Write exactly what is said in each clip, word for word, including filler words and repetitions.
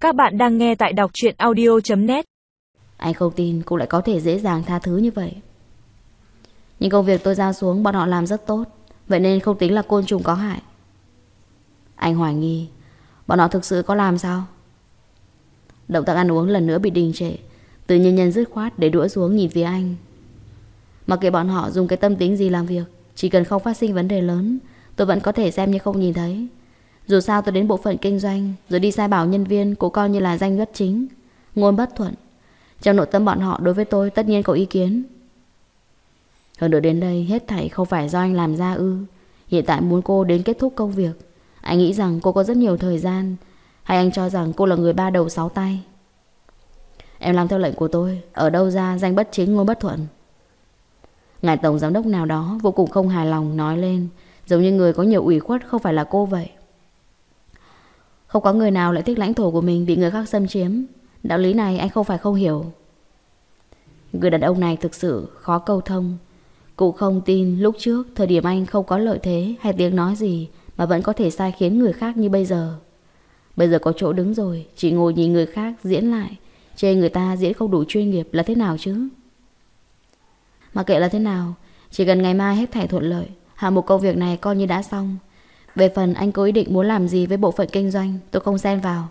Các bạn đang nghe tại đọc truyện audio chấm net. Anh không tin cô lại có thể dễ dàng tha thứ như vậy. Nhưng công việc tôi giao xuống bọn họ làm rất tốt, vậy nên không tính là côn trùng có hại. Anh hoài nghi bọn họ thực sự có làm sao? Động tác ăn uống lần nữa bị đình trệ. Từ Nhân Nhân dứt khoát để đũa xuống nhìn phía anh. Mặc kệ bọn họ dùng cái tâm tính gì làm việc, chỉ cần không phát sinh vấn đề lớn, tôi vẫn có thể xem như không nhìn thấy. Dù sao tôi đến bộ phận kinh doanh rồi đi sai bảo nhân viên cũng coi như là danh bất chính, ngôn bất thuận. Trong nội tâm bọn họ đối với tôi tất nhiên có ý kiến. Hơn nữa đến đây hết thảy không phải do anh làm ra ư? Hiện tại muốn cô đến kết thúc công việc, anh nghĩ rằng cô có rất nhiều thời gian, hay anh cho rằng cô là người ba đầu sáu tay? Em làm theo lệnh của tôi, ở đâu ra danh bất chính ngôn bất thuận? Ngài tổng giám đốc nào đó vô cùng không hài lòng nói lên, giống như người có nhiều ủy khuất không phải là cô vậy. Không có người nào lại thích lãnh thổ của mình bị người khác xâm chiếm. Đạo lý này anh không phải không hiểu. Người đàn ông này thực sự khó câu thông. Cụ không tin lúc trước thời điểm anh không có lợi thế hay tiếng nói gì mà vẫn có thể sai khiến người khác như bây giờ. Bây giờ có chỗ đứng rồi, chỉ ngồi nhìn người khác diễn lại, chê người ta diễn không đủ chuyên nghiệp là thế nào chứ? Mà kệ là thế nào, chỉ cần ngày mai hết thảy thuận lợi, hạng mục công việc này coi như đã xong. Về phần anh có ý định muốn làm gì với bộ phận kinh doanh, tôi không xen vào.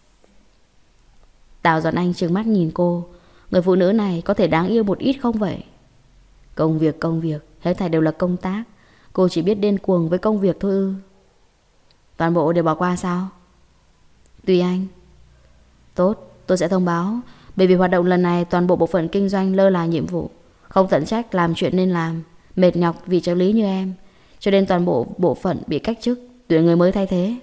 Tào Doãn Anh trừng mắt nhìn cô. Người phụ nữ này có thể đáng yêu một ít không vậy? Công việc công việc, hết thảy đều là công tác. Cô chỉ biết điên cuồng với công việc thôi ư? Toàn bộ đều bỏ qua sao? Tùy anh. Tốt, tôi sẽ thông báo. Bởi vì hoạt động lần này toàn bộ bộ phận kinh doanh lơ là nhiệm vụ, không tận trách làm chuyện nên làm, mệt nhọc vì trợ lý như em, cho nên toàn bộ bộ phận bị cách chức, tuyển người mới thay thế.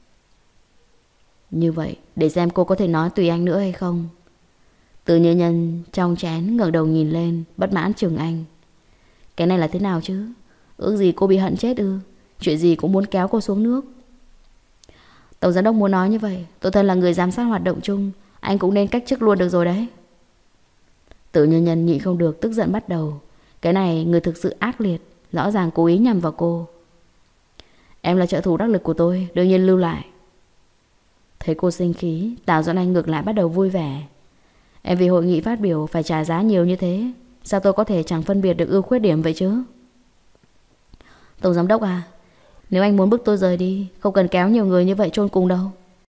Như vậy để xem cô có thể nói tùy anh nữa hay không. Từ Như Nhân trong chén ngẩng đầu nhìn lên, bất mãn chừng anh. Cái này là thế nào chứ? Ước gì cô bị hận chết ư? Chuyện gì cũng muốn kéo cô xuống nước. Tổng giám đốc muốn nói như vậy, tôi thân là người giám sát hoạt động chung, anh cũng nên cách chức luôn được rồi đấy. Tự Như Nhân nhịn không được tức giận bắt đầu. Cái này người thực sự ác liệt, rõ ràng cố ý nhằm vào cô. Em là trợ thủ đắc lực của tôi, đương nhiên lưu lại. Thấy cô sinh khí, Tào Doãn Anh ngược lại bắt đầu vui vẻ. Em vì hội nghị phát biểu phải trả giá nhiều như thế, sao tôi có thể chẳng phân biệt được ưu khuyết điểm vậy chứ? Tổng giám đốc à, nếu anh muốn bức tôi rời đi, không cần kéo nhiều người như vậy chôn cùng đâu.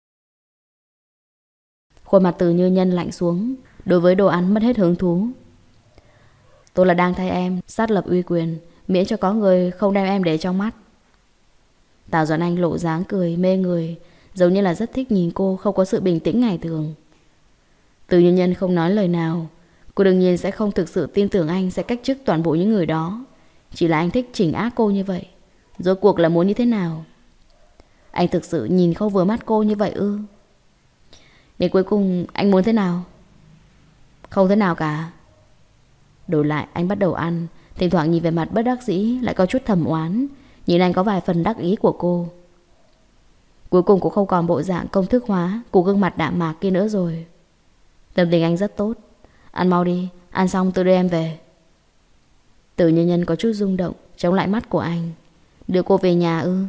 Khuôn mặt Từ Như Nhân lạnh xuống, đối với đồ ăn mất hết hứng thú. Tôi là đang thay em sát lập uy quyền, miễn cho có người không đem em để trong mắt. Tào Doãn Anh lộ dáng cười mê người, giống như là rất thích nhìn cô không có sự bình tĩnh ngày thường. Từ Như Nhân không nói lời nào. Cô đương nhiên sẽ không thực sự tin tưởng anh sẽ cách chức toàn bộ những người đó. Chỉ là anh thích chỉnh ác cô như vậy. Rốt cuộc là muốn như thế nào? Anh thực sự nhìn không vừa mắt cô như vậy ư? Đến cuối cùng anh muốn thế nào? Không thế nào cả. Đổi lại anh bắt đầu ăn, thỉnh thoảng nhìn về mặt bất đắc dĩ, lại có chút thầm oán. Nhìn anh có vài phần đắc ý của cô. Cuối cùng cũng không còn bộ dạng công thức hóa của gương mặt đạm mạc kia nữa rồi. Tâm tình anh rất tốt. Ăn mau đi, ăn xong tôi đưa em về. Từ Như Nhân có chút rung động, chống lại mắt của anh. Đưa cô về nhà ư?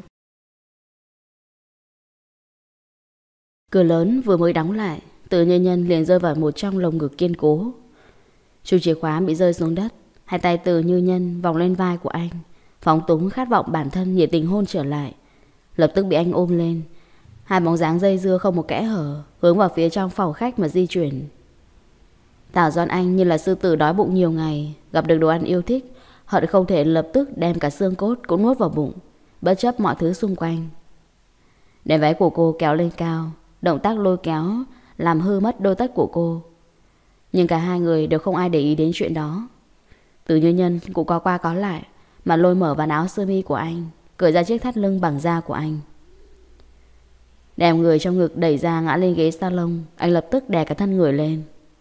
Cửa lớn vừa mới đóng lại, Từ Như Nhân liền rơi vào một trong lồng ngực kiên cố. Chu chìa khóa bị rơi xuống đất. Hai tay Từ Như Nhân vòng lên vai của anh, phóng túng khát vọng bản thân nhiệt tình hôn trở lại. Lập tức bị anh ôm lên. Hai bóng dáng dây dưa không một kẽ hở, hướng vào phía trong phòng khách mà di chuyển. Tào Doãn Anh như là sư tử đói bụng nhiều ngày, gặp được đồ ăn yêu thích, hận không thể lập tức đem cả xương cốt cũng nuốt vào bụng, bất chấp mọi thứ xung quanh. Đem váy của cô kéo lên cao, động tác lôi kéo làm hư mất đôi tất của cô. Nhưng cả hai người đều không ai để ý đến chuyện đó. Từ Như Nhân cũng có qua có lại mà lôi mở ván áo sơ mi của anh, cởi ra chiếc thắt lưng bằng da của anh. Đem người trong ngực đẩy ra ngã lên ghế salon. Anh lập tức đè cả thân người lên.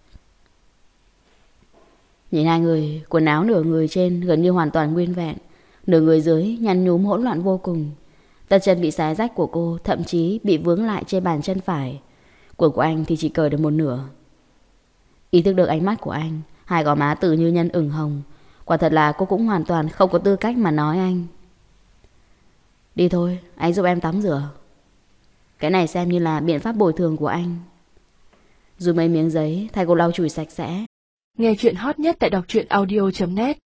Nhìn hai người, quần áo nửa người trên gần như hoàn toàn nguyên vẹn, nửa người dưới nhăn nhúm hỗn loạn vô cùng. Tay chân bị xé rách của cô thậm chí bị vướng lại trên bàn chân phải. Quần của anh thì chỉ cởi được một nửa. Ý thức được ánh mắt của anh, hai gò má Từ Như Nhân ửng hồng. Quả thật là cô cũng hoàn toàn không có tư cách mà nói anh. Đi thôi, anh giúp em tắm rửa. Cái này xem như là biện pháp bồi thường của anh. Rồi mấy miếng giấy thay cô lau chùi sạch sẽ. Nghe chuyện hot nhất tại đọc truyện audio chấm net.